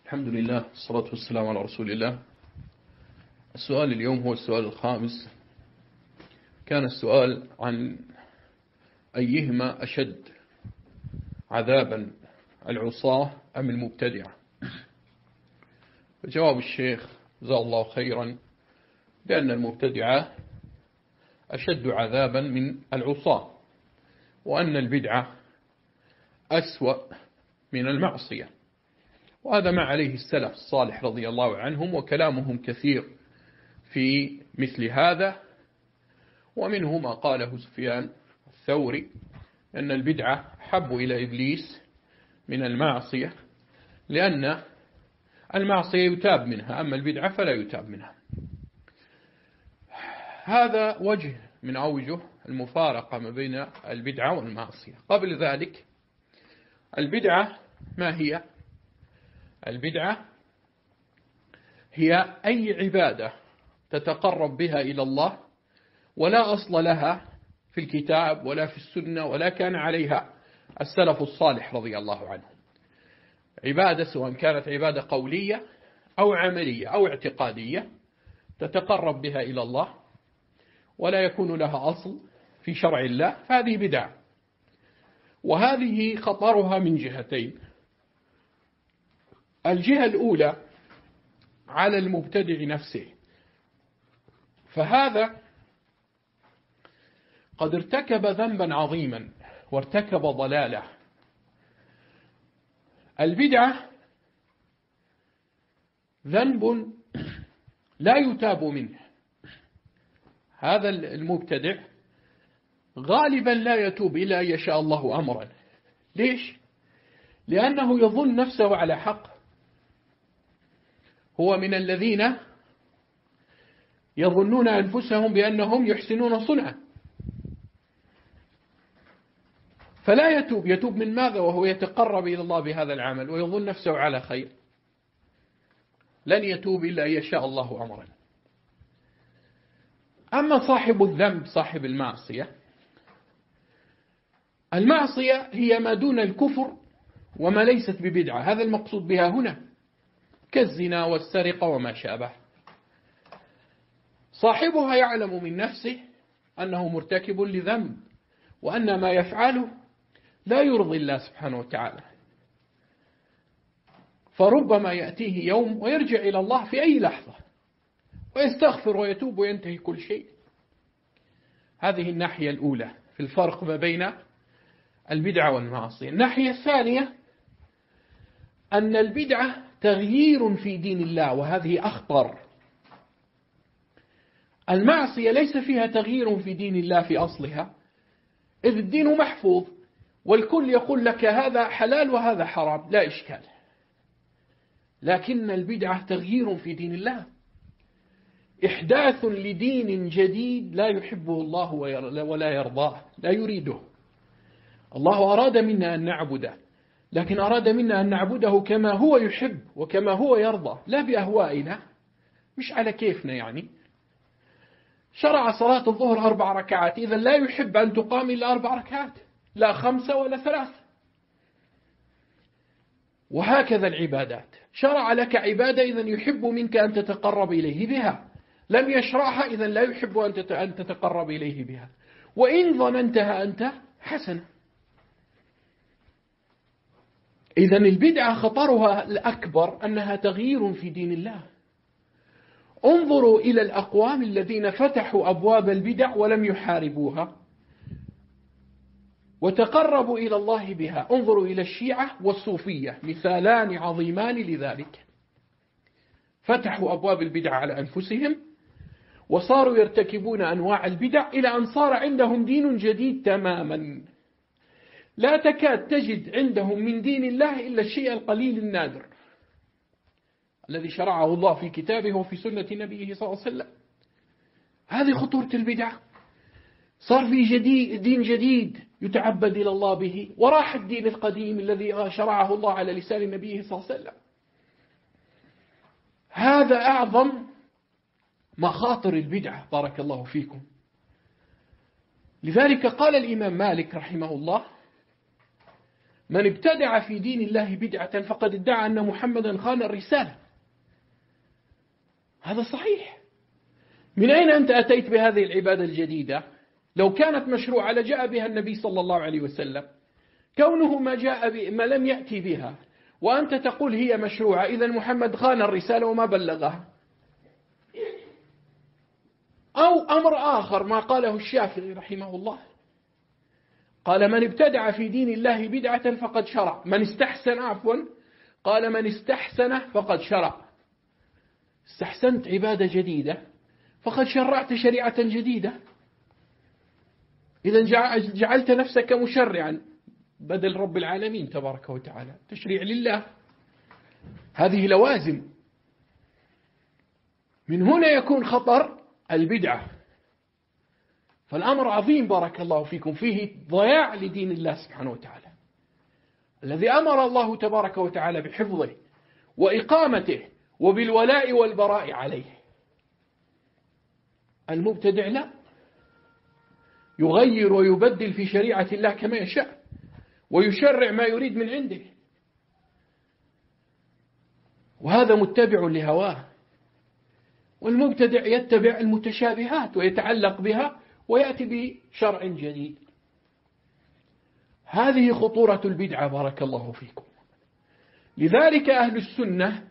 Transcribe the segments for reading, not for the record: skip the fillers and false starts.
الحمد لله والصلاة والسلام على رسول الله. السؤال اليوم هو السؤال الخامس. كان السؤال عن أيهما أشد عذابا، العصاة أم المبتدعة؟ فجواب الشيخ جزاه الله خيرا بأن المبتدعة أشد عذابا من العصاة، وأن البدعة أسوأ من المعصية، وهذا ما عليه السلف الصالح رضي الله عنهم، وكلامهم كثير في مثل هذا. ومنه ما قاله سفيان الثوري أن البدعة حب إلى إبليس من المعصية، لأن المعصية يتاب منها، أما البدعة فلا يتاب منها. هذا وجه من أوجه المفارقة ما بين البدعة والمعصية. قبل ذلك، البدعة ما هي؟ البدعة هي أي عبادة تتقرب بها إلى الله ولا أصل لها في الكتاب ولا في السنة ولا كان عليها السلف الصالح رضي الله عنهم. عبادة سواء كانت عبادة قولية أو عملية أو اعتقادية تتقرب بها إلى الله ولا يكون لها أصل في شرع الله، فهذه بدعة. وهذه خطرها من جهتين. الجهة الأولى على المبتدع نفسه، فهذا قد ارتكب ذنبا عظيما وارتكب ضلالة. البدعة ذنب لا يتاب منه. هذا المبتدع غالبا لا يتوب إلا أن يشاء الله أمرا. ليش؟ لأنه يظن نفسه على حق. هو من الذين يظنون أنفسهم بأنهم يحسنون صنعا، فلا يتوب. يتوب من ماذا وهو يتقرب إلى الله بهذا العمل ويظن نفسه على خير؟ لن يتوب إلا أن يشاء الله أمرا. أما صاحب الذنب، صاحب المعصية، المعصية هي ما دون الكفر وما ليست ببدعة، هذا المقصود بها هنا، كالزنا والسرقة وما شابه. صاحبها يعلم من نفسه أنه مرتكب لذنب، وأن ما يفعله لا يرضي الله سبحانه وتعالى، فربما يأتيه يوم ويرجع إلى الله في أي لحظة ويستغفر ويتوب وينتهي كل شيء. هذه الناحية الأولى في الفرق ما بين البدعة والمعصية. الناحية الثانية أن البدعة تغيير في دين الله، وهذه أخطر. المعصية ليس فيها تغيير في دين الله في أصلها، إذ الدين محفوظ والكل يقول لك هذا حلال وهذا حرام، لا إشكال. لكن البدعة تغيير في دين الله، إحداث لدين جديد لا يحبه الله ولا يرضاه، لا يريده. الله أراد منا أن نعبده، لكن أراد منا أن نعبده كما هو يحب وكما هو يرضى، لا بأهوائنا، مش على كيفنا. يعني شرع صلاة الظهر 4 ركعات، إذا لا يحب أن تقام إلا 4 ركعات، لا 5 ولا 3. وهكذا العبادات، شرع لك عبادة إذا يحب منك أن تتقرب إليه بها، لم يشرعها إذا لا يحب أن تتقرب إليه بها، وإن ظننتها أنت حسنة. إذا البدعة خطرها الأكبر أنها تغيير في دين الله. انظروا إلى الأقوام الذين فتحوا أبواب البدع ولم يحاربوها وتقربوا إلى الله بها. انظروا إلى الشيعة والصوفية، مثالان عظيمان لذلك. فتحوا أبواب البدع على أنفسهم وصاروا يرتكبون أنواع البدع إلى أن صار عندهم دين جديد تماما. لا تكاد تجد عندهم من دين الله إلا الشيء القليل النادر الذي شرعه الله في كتابه وفي سنة نبيه صلى الله عليه وسلم. هذه خطورة البدعة. صار في دين جديد يتعبد إلى الله به، وراح الدين القديم الذي شرعه الله على لسان نبيه صلى الله عليه وسلم. هذا أعظم مخاطر البدعة، بارك الله فيكم. لذلك قال الإمام مالك رحمه الله: من ابتدع في دين الله بدعة فقد ادعى أن محمدا خان الرسالة. هذا صحيح. من أين أنت أتيت بهذه العبادة الجديدة؟ لو كانت مشروعة لجاء بها النبي صلى الله عليه وسلم. كونه ما لم يأتي بها وأنت تقول هي مشروعة، إذن محمد خان الرسالة وما بلغها. أو أمر آخر ما قاله الشافعي رحمه الله، قال من ابتدع في دين الله بدعة فقد شرع. من استحسن فقد شرع. استحسنت عبادة جديدة فقد شرعت شريعة جديدة. إذا جعلت نفسك مشرعا بدل رب العالمين تبارك وتعالى، تشريع لله. هذه لوازم. من هنا يكون خطر البدعة. فالأمر عظيم بارك الله فيكم، فيه ضياع لدين الله سبحانه وتعالى الذي أمر الله تبارك وتعالى بحفظه وإقامته وبالولاء والبراء عليه. المبتدع لا، يغير ويبدل في شريعة الله كما يشاء ويشرع ما يريد من عنده، وهذا متبع لهواه. والمبتدع يتبع المتشابهات ويتعلق بها ويأتي بشرع جديد. هذه خطورة البدعة بارك الله فيكم. لذلك أهل السنة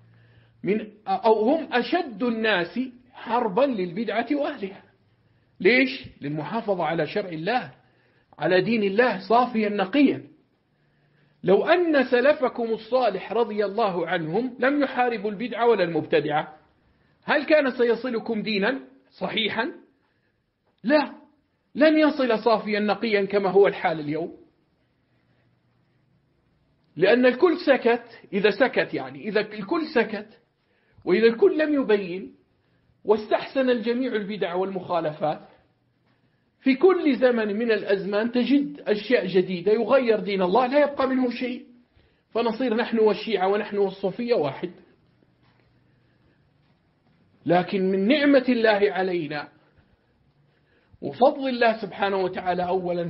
هم أشد الناس حربا للبدعة وأهلها. ليش؟ للمحافظة على شرع الله، على دين الله صافيا نقيا. لو أن سلفكم الصالح رضي الله عنهم لم يحاربوا البدعة ولا المبتدعة، هل كان سيصلكم دينا صحيحا؟ لا، لن يصل صافيا نقيا كما هو الحال اليوم. لأن الكل سكت. إذا الكل سكت وإذا الكل لم يبين واستحسن الجميع البدع والمخالفات، في كل زمن من الأزمان تجد أشياء جديدة يغير دين الله لا يبقى منه شيء، فنصير نحن والشيعة ونحن والصوفية واحد. لكن من نعمة الله علينا وفضل الله سبحانه وتعالى أولا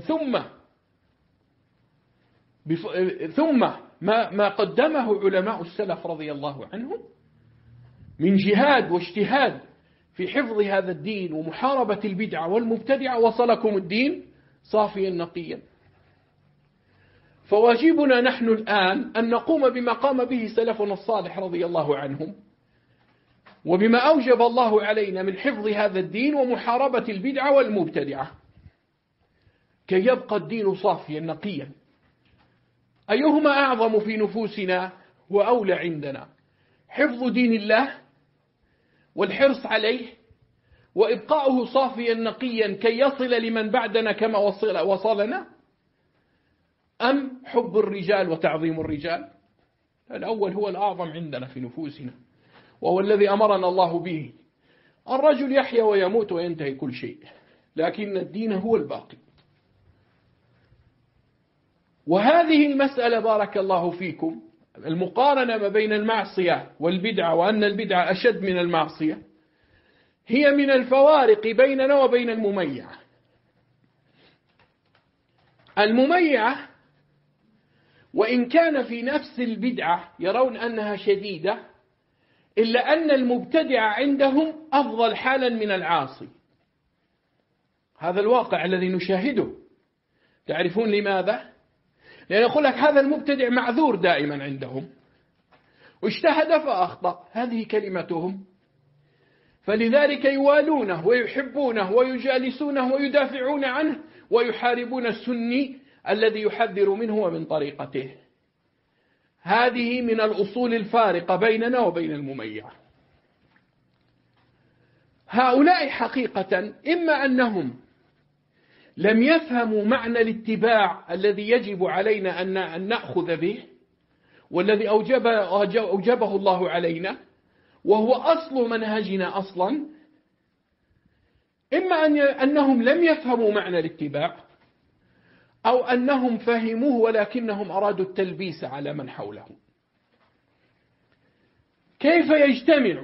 ثم ما قدمه علماء السلف رضي الله عنهم من جهاد واجتهاد في حفظ هذا الدين ومحاربة البدعة والمبتدعة، وصلكم الدين صافيا نقيا. فواجبنا نحن الآن أن نقوم بما قام به سلفنا الصالح رضي الله عنهم، وبما أوجب الله علينا من حفظ هذا الدين ومحاربة البدعة والمبتدعة كي يبقى الدين صافيا نقيا. أيهما أعظم في نفوسنا وأولى عندنا؟ حفظ دين الله والحرص عليه وإبقاؤه صافيا نقيا كي يصل لمن بعدنا كما وصلنا، أم حب الرجال وتعظيم الرجال؟ الأول هو الأعظم عندنا في نفوسنا، وهو الذي أمرنا الله به. الرجل يحيا ويموت وينتهي كل شيء، لكن الدين هو الباقي. وهذه المسألة بارك الله فيكم، المقارنة ما بين المعصية والبدعة، وأن البدعة أشد من المعصية، هي من الفوارق بيننا وبين المميعة. المميعة وإن كان في نفس البدعة يرون أنها شديدة، إلا أن المبتدع عندهم أفضل حالا من العاصي. هذا الواقع الذي نشاهده. تعرفون لماذا؟ لأن يقول لك هذا المبتدع معذور دائما عندهم، واجتهد فأخطأ، هذه كلمتهم، فلذلك يوالونه ويحبونه ويجالسونه ويدافعون عنه ويحاربون السني الذي يحذر منه ومن طريقته. هذه من الأصول الفارقة بيننا وبين المميعة. هؤلاء حقيقة إما أنهم لم يفهموا معنى الاتباع الذي يجب علينا أن نأخذ به، والذي أوجبه الله علينا، وهو أصل منهجنا أصلا. إما أنهم لم يفهموا معنى الاتباع، أو أنهم فهموه ولكنهم أرادوا التلبيس على من حولهم. كيف يجتمع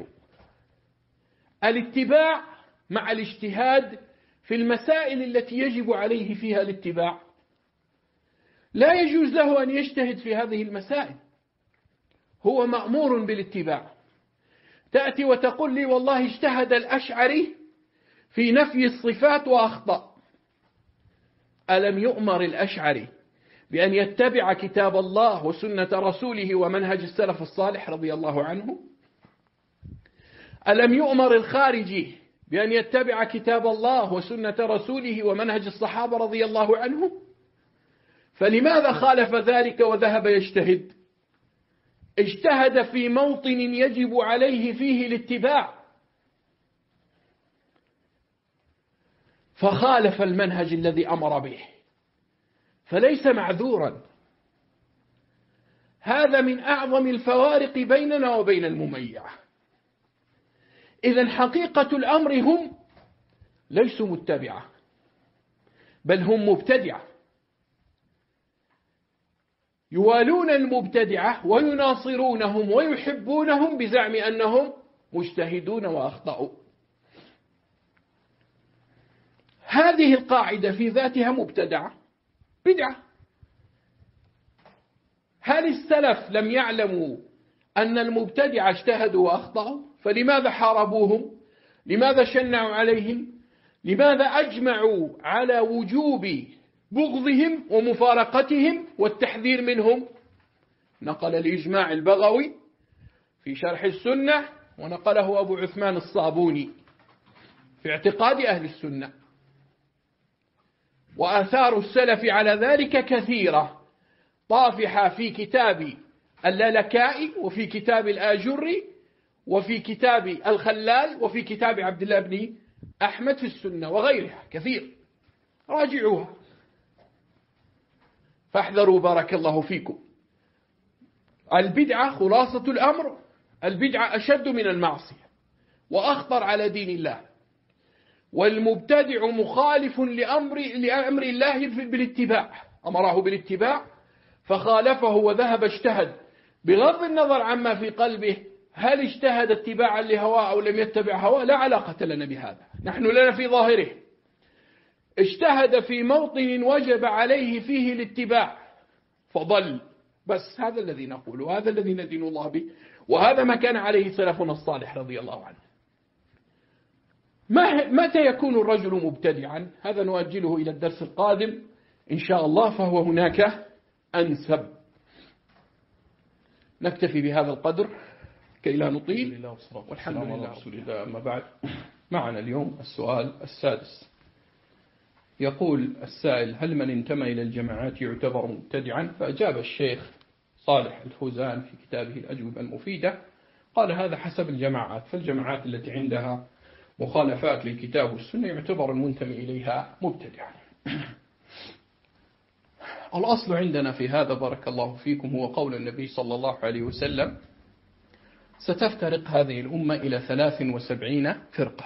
الاتباع مع الاجتهاد في المسائل التي يجب عليه فيها الاتباع؟ لا يجوز له أن يجتهد في هذه المسائل، هو مأمور بالاتباع. تأتي وتقول لي والله اجتهد الأشعري في نفي الصفات وأخطأ. ألم يؤمر الأشعري بأن يتبع كتاب الله وسنة رسوله ومنهج السلف الصالح رضي الله عنه؟ ألم يؤمر الخارجي بأن يتبع كتاب الله وسنة رسوله ومنهج الصحابة رضي الله عنه؟ فلماذا خالف ذلك وذهب يجتهد؟ اجتهد في موطن يجب عليه فيه الاتباع، فخالف المنهج الذي أمر به، فليس معذورا. هذا من أعظم الفوارق بيننا وبين المميعة. إذن حقيقة الأمر هم ليسوا متبعة، بل هم مبتدعة، يوالون المبتدعة ويناصرونهم ويحبونهم بزعم أنهم مجتهدون وأخطأوا. هذه القاعدة في ذاتها مبتدعة، بدعة. هل السلف لم يعلموا أن المبتدعة اجتهدوا وأخطأوا؟ فلماذا حاربوهم؟ لماذا شنعوا عليهم؟ لماذا أجمعوا على وجوب بغضهم ومفارقتهم والتحذير منهم؟ نقل الإجماع البغوي في شرح السنة، ونقله أبو عثمان الصابوني في اعتقاد أهل السنة. وآثار السلف على ذلك كثيرة، طافحة في كتاب اللالكائي وفي كتاب الآجري وفي كتاب الخلال وفي كتاب عبد الله بن أحمد في السنة وغيرها كثير، راجعوها فاحذروا بارك الله فيكم. البدعة خلاصة الأمر، البدعة أشد من المعصية وأخطر على دين الله، والمبتدع مخالف لأمر الله بالاتباع، أمره بالاتباع فخالفه وذهب اجتهد بغض النظر عما في قلبه. هل اجتهد اتباعا لهواه أو لم يتبع هواه؟ لا علاقة لنا بهذا، نحن لنا في ظاهره. اجتهد في موطن وجب عليه فيه الاتباع فضل، بس هذا الذي نقول وهذا الذي ندين الله به، وهذا ما كان عليه سلفنا الصالح رضي الله عنه. متى يكون الرجل مبتدعا؟ هذا نؤجله إلى الدرس القادم إن شاء الله، فهو هناك أنسب. نكتفي بهذا القدر كي لا نطيل، والحمد لله رسول الله. أما بعد، معنا اليوم السؤال السادس. يقول السائل: هل من انتمى إلى الجماعات يعتبر مبتدعا؟ فأجاب الشيخ صالح الفوزان في كتابه الأجوبة المفيدة، قال: هذا حسب الجماعات، فالجماعات التي عندها مخالفات للكتاب والسنة يعتبر المنتمي إليها مبتدعا. الأصل عندنا في هذا بارك الله فيكم هو قول النبي صلى الله عليه وسلم: ستفترق هذه الأمة إلى 73 فرقة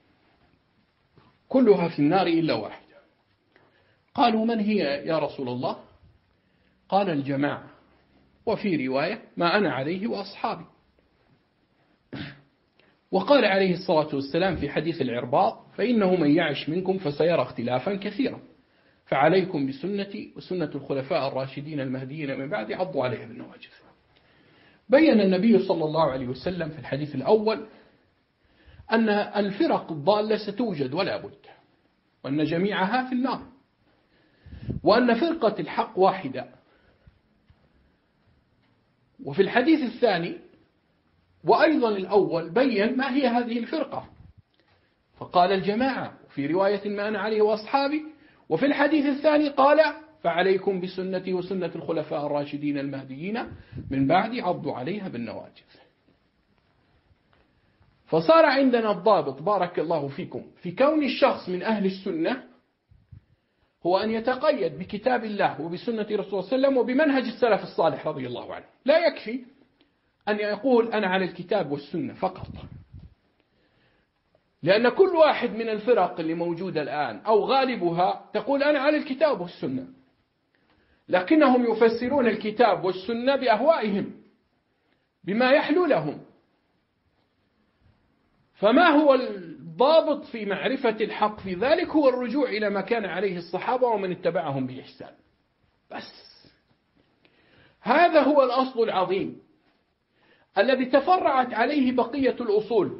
كلها في النار إلا واحدة. قالوا: من هي يا رسول الله؟ قال: الجماعة، وفي رواية: ما أنا عليه وأصحابي. وقال عليه الصلاة والسلام في حديث العرباض: فإنه من يعش منكم فسيرى اختلافا كثيرا، فعليكم بسنتي وسنة الخلفاء الراشدين المهديين من بعد، عضوا عليها بالنواجذ. بين النبي صلى الله عليه وسلم في الحديث الأول أن الفرق الضالة ستوجد ولا بد، وأن جميعها في النار، وأن فرقة الحق واحدة. وفي الحديث الثاني وأيضا الأول بين ما هي هذه الفرقة، فقال: الجماعة، وفي رواية: ما أنا عليه وأصحابي. وفي الحديث الثاني قال: فعليكم بسنتي وسنة الخلفاء الراشدين المهديين من بعد، عضوا عليها بالنواجذ. فصار عندنا الضابط بارك الله فيكم في كون الشخص من أهل السنة هو أن يتقيد بكتاب الله وبسنة رسول الله صلى الله عليه وسلم وبمنهج السلف الصالح رضي الله عنه. لا يكفي أن يقول أنا على الكتاب والسنة فقط، لأن كل واحد من الفرق اللي موجودة الآن أو غالبها تقول أنا على الكتاب والسنة، لكنهم يفسرون الكتاب والسنة بأهوائهم بما يحلو لهم. فما هو الضابط في معرفة الحق في ذلك؟ هو الرجوع إلى ما كان عليه الصحابة ومن اتبعهم بإحسان بس. هذا هو الأصل العظيم الذي تفرعت عليه بقية الأصول،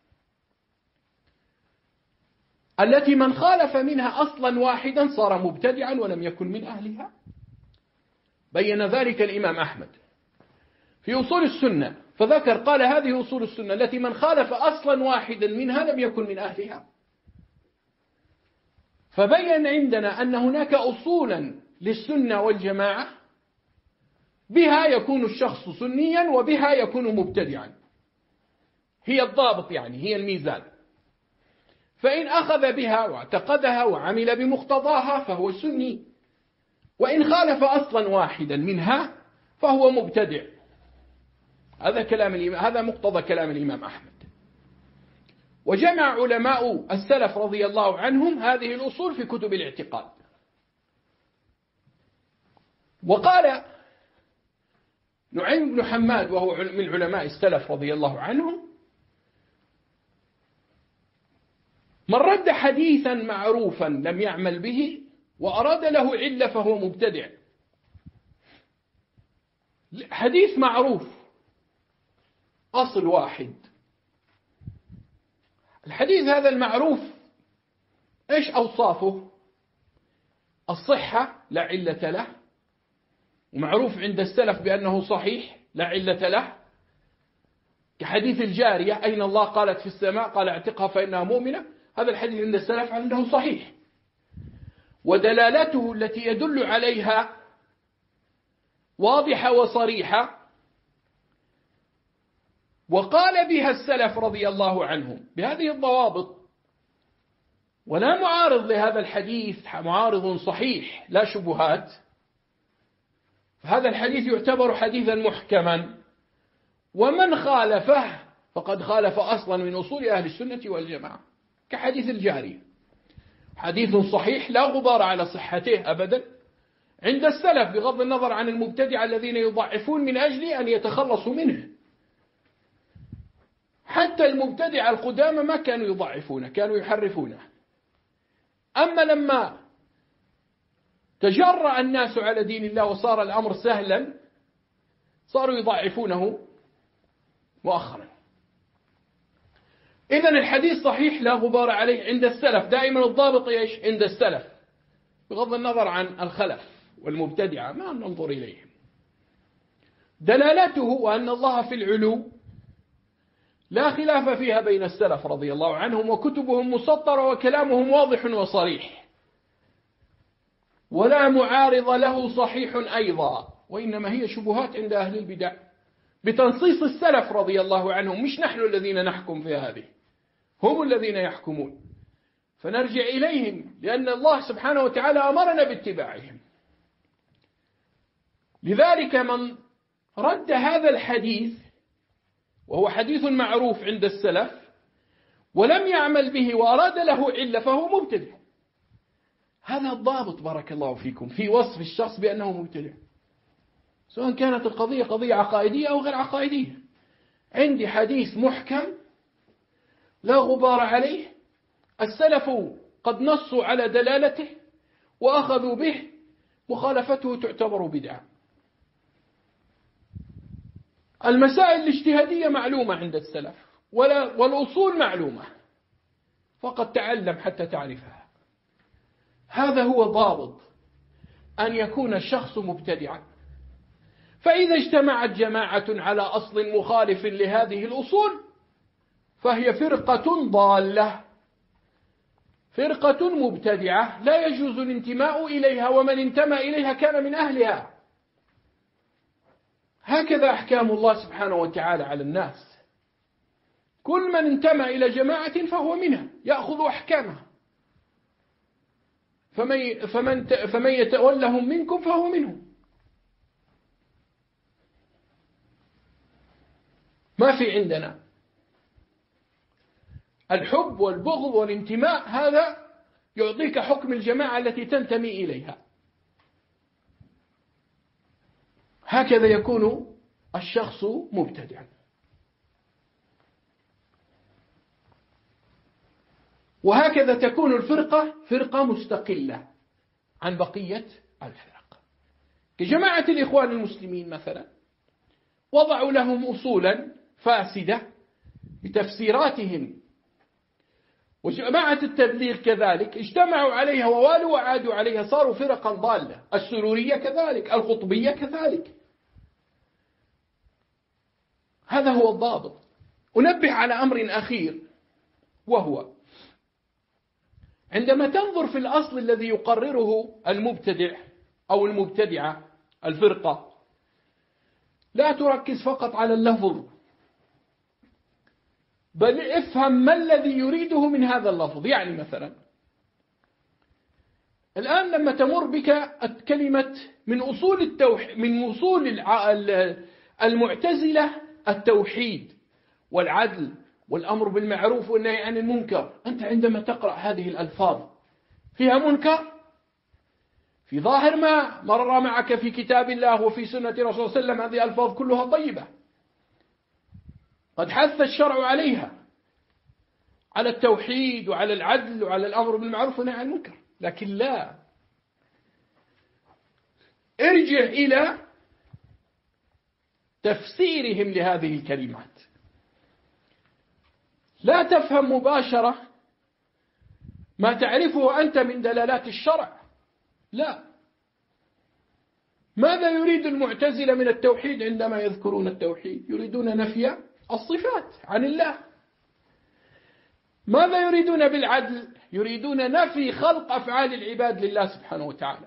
التي من خالف منها أصلا واحدا صار مبتدعا ولم يكن من أهلها. بين ذلك الإمام أحمد في أصول السنة، فذكر قال هذه أصول السنة التي من خالف أصلا واحدا منها لم يكن من أهلها. فبين عندنا أن هناك أصولا للسنة والجماعة بها يكون الشخص سنيا وبها يكون مبتدعا، هي الضابط يعني، هي الميزان. فإن أخذ بها واعتقدها وعمل بمقتضاها فهو سني، وإن خالف أصلا واحدا منها فهو مبتدع. هذا مقتضى كلام الإمام أحمد. وجمع علماء السلف رضي الله عنهم هذه الأصول في كتب الاعتقاد. وقال نعيم بن حماد وهو من علماء السلف رضي الله عنهم: من رد حديثا معروفا لم يعمل به وأراد له علة فهو مبتدع. حديث معروف أصل واحد، الحديث هذا المعروف إيش أوصافه؟ الصحة لا علة له، ومعروف عند السلف بأنه صحيح لا علة له، كحديث الجارية: أين الله؟ قالت في السماء، قال اعتقها فإنها مؤمنة. هذا الحديث عند السلف عنده صحيح، ودلالته التي يدل عليها واضحة وصريحة، وقال بها السلف رضي الله عنهم بهذه الضوابط، ولا معارض لهذا الحديث، معارض صحيح لا شبهات. فهذا الحديث يعتبر حديثا محكما، ومن خالفه فقد خالف أصلا من أصول أهل السنة والجماعة، كحديث الجارية، حديث صحيح لا غبار على صحته أبدا عند السلف، بغض النظر عن المبتدع الذين يضعفون من أجل أن يتخلصوا منه. حتى المبتدع القدامى ما كانوا يضعفونه، كانوا يحرفونه. أما لما تجرأ الناس على دين الله وصار الأمر سهلا صاروا يضعفونه مؤخرا. إذن الحديث صحيح لا غبار عليه عند السلف، دائما الضابط إيش عند السلف، بغض النظر عن الخلف والمبتدعة ما ننظر إليهم. دلالته أن الله في العلو لا خلاف فيها بين السلف رضي الله عنهم، وكتبهم مسطرة وكلامهم واضح وصريح، ولا معارض له صحيح أيضا، وإنما هي شبهات عند أهل البدع بتنصيص السلف رضي الله عنهم، مش نحن الذين نحكم في هذه، هم الذين يحكمون. فنرجع إليهم لأن الله سبحانه وتعالى أمرنا باتباعهم. لذلك من رد هذا الحديث وهو حديث معروف عند السلف ولم يعمل به وأراد له علة فهو مبتدع. هذا الضابط بارك الله فيكم في وصف الشخص بأنه مبتدع، سواء كانت القضية قضية عقائدية أو غير عقائدية. عندي حديث محكم لا غبار عليه، السلف قد نصوا على دلالته وأخذوا به، مخالفته تعتبر بدعة. المسائل الاجتهادية معلومة عند السلف، والأصول معلومة، فقد تعلم حتى تعرفها. هذا هو ضابط أن يكون الشخص مبتدعا. فإذا اجتمعت جماعة على أصل مخالف لهذه الأصول فهي فرقة ضالة، فرقة مبتدعة لا يجوز الانتماء إليها، ومن انتمى إليها كان من أهلها. هكذا أحكام الله سبحانه وتعالى على الناس، كل من انتمى إلى جماعة فهو منها يأخذ أحكامها، فمن يتولهم منكم فهو منهم. ما في عندنا الحب والبغض والانتماء، هذا يعطيك حكم الجماعة التي تنتمي إليها. هكذا يكون الشخص مبتدعا. وهكذا تكون الفرقة فرقة مستقلة عن بقية الفرق. كجماعة الإخوان المسلمين مثلا، وضعوا لهم أصولا فاسدة بتفسيراتهم، وجماعة التبليغ كذلك اجتمعوا عليها ووالوا وعادوا عليها، صاروا فرقا ضالة. السرورية كذلك، القطبية كذلك. هذا هو الضابط. أنبه على أمر أخير، وهو عندما تنظر في الأصل الذي يقرره المبتدع أو المبتدعة الفرقة، لا تركز فقط على اللفظ، بل افهم ما الذي يريده من هذا اللفظ. يعني مثلا الآن لما تمر بك كلمة من أصول التوحيد، من أصول المعتزلة التوحيد والعدل والأمر بالمعروف والنهي عن المنكر، أنت عندما تقرأ هذه الألفاظ فيها منكر؟ في ظاهر ما مر معك في كتاب الله وفي سنة رسول الله صلى الله عليه وسلم هذه الألفاظ كلها طيبة، قد حث الشرع عليها، على التوحيد وعلى العدل وعلى الأمر بالمعروف والنهي عن المنكر. لكن لا، ارجع إلى تفسيرهم لهذه الكلمات. لا تفهم مباشرة ما تعرفه أنت من دلالات الشرع، لا. ماذا يريد المعتزلة من التوحيد عندما يذكرون التوحيد؟ يريدون نفي الصفات عن الله. ماذا يريدون بالعدل؟ يريدون نفي خلق أفعال العباد لله سبحانه وتعالى،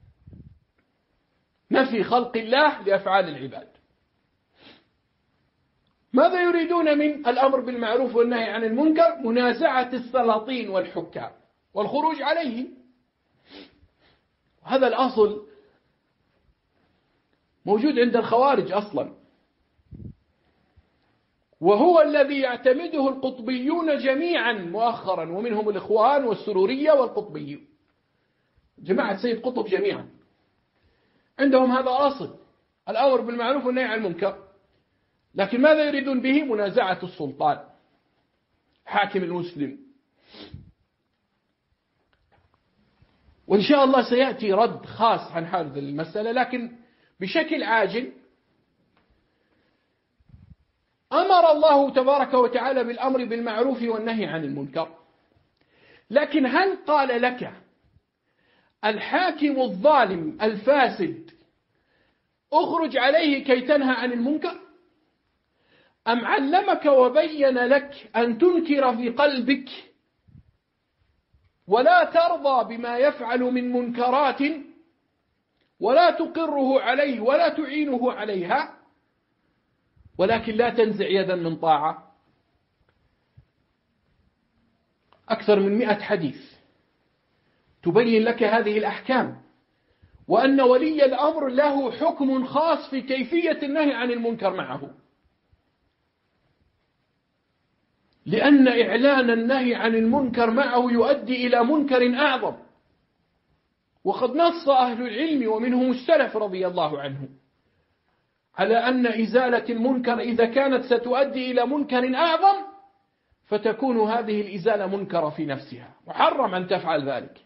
نفي خلق الله لأفعال العباد. ماذا يريدون من الأمر بالمعروف والنهي عن المنكر؟ منازعة السلاطين والحكام والخروج عليهم. هذا الأصل موجود عند الخوارج أصلا، وهو الذي يعتمده القطبيون جميعا مؤخرا، ومنهم الإخوان والسرورية والقطبيون، جماعة سيد قطب جميعا عندهم هذا الأصل، الأمر بالمعروف والنهي عن المنكر. لكن ماذا يريدون به؟ منازعة السلطان، حاكم المسلم. وإن شاء الله سيأتي رد خاص عن هذه المسألة، لكن بشكل عاجل. أمر الله تبارك وتعالى بالأمر بالمعروف والنهي عن المنكر، لكن هل قال لك الحاكم الظالم الفاسد اخرج عليه كي تنهى عن المنكر؟ أم علمك وبين لك أن تنكر في قلبك ولا ترضى بما يفعل من منكرات ولا تقره عليه ولا تعينه عليها، ولكن لا تنزع يدا من طاعة؟ أكثر من 100 حديث تبين لك هذه الأحكام، وأن ولي الأمر له حكم خاص في كيفية النهي عن المنكر معه، لأن إعلان النهي عن المنكر معه يؤدي إلى منكر أعظم. وقد نص أهل العلم ومنهم السلف رضي الله عنهم على أن إزالة المنكر إذا كانت ستؤدي إلى منكر أعظم فتكون هذه الإزالة منكرة في نفسها، محرم أن تفعل ذلك.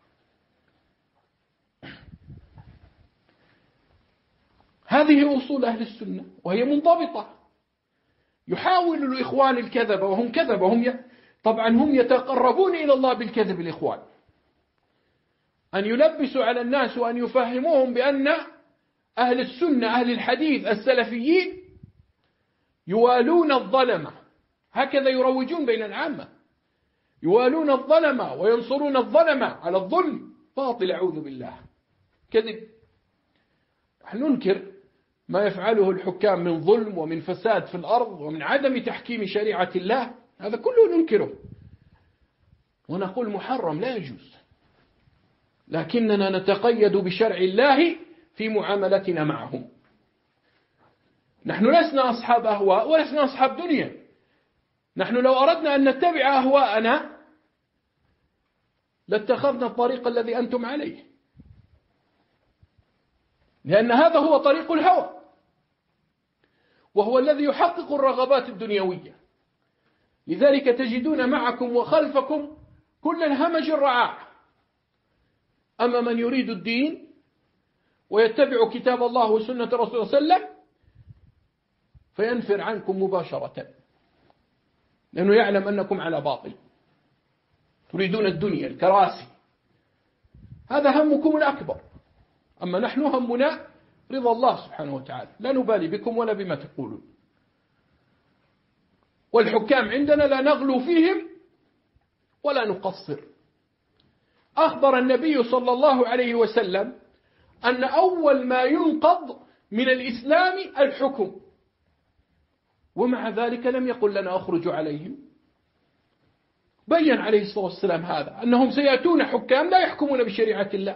هذه أصول أهل السنة وهي منضبطة. يحاول الإخوان الكذب، وهم كذب، طبعا هم يتقربون إلى الله بالكذب. الإخوان أن يلبسوا على الناس وأن يفهموهم بأن أهل السنة أهل الحديث السلفيين يوالون الظلمة، هكذا يروجون بين العامة، يوالون الظلمة وينصرون الظلمة على الظلم. باطل، أعوذ بالله، كذب. نحن ننكر ما يفعله الحكام من ظلم ومن فساد في الأرض ومن عدم تحكيم شريعة الله، هذا كله ننكره ونقول محرم لا يجوز، لكننا نتقيد بشرع الله في معاملتنا معهم. نحن لسنا أصحاب أهواء ولسنا أصحاب دنيا. نحن لو أردنا أن نتبع أهواءنا لاتخذنا الطريق الذي أنتم عليه، لأن هذا هو طريق الهوى، وهو الذي يحقق الرغبات الدنيوية. لذلك تجدون معكم وخلفكم كل الهمج الرعاع. أما من يريد الدين ويتبع كتاب الله وسنة رسوله صلى الله عليه وسلم فينفر عنكم مباشرة، لأنه يعلم أنكم على باطل، تريدون الدنيا الكراسي، هذا همكم الأكبر. أما نحن همنا رضا الله سبحانه وتعالى، لا نبالي بكم ولا بما تقولون. والحكام عندنا لا نغلو فيهم ولا نقصر. أخبر النبي صلى الله عليه وسلم أن أول ما ينقض من الإسلام الحكم، ومع ذلك لم يقل لنا أخرجوا عليهم. بين عليه الصلاة والسلام هذا، أنهم سيأتون حكام لا يحكمون بشريعة الله،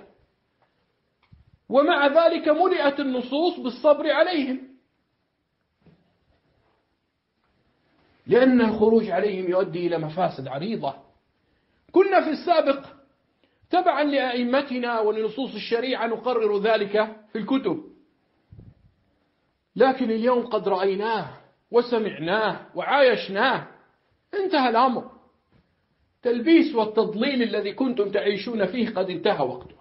ومع ذلك ملئت النصوص بالصبر عليهم، لأن الخروج عليهم يؤدي إلى مفاسد عريضة. كنا في السابق تبعا لأئمتنا ولنصوص الشريعة نقرر ذلك في الكتب، لكن اليوم قد رأيناه وسمعناه وعايشناه، انتهى الأمر. التلبيس والتضليل الذي كنتم تعيشون فيه قد انتهى وقته.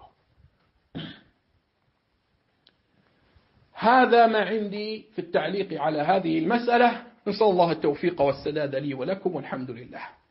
هذا ما عندي في التعليق على هذه المسألة. نسأل الله التوفيق والسداد لي ولكم، والحمد لله.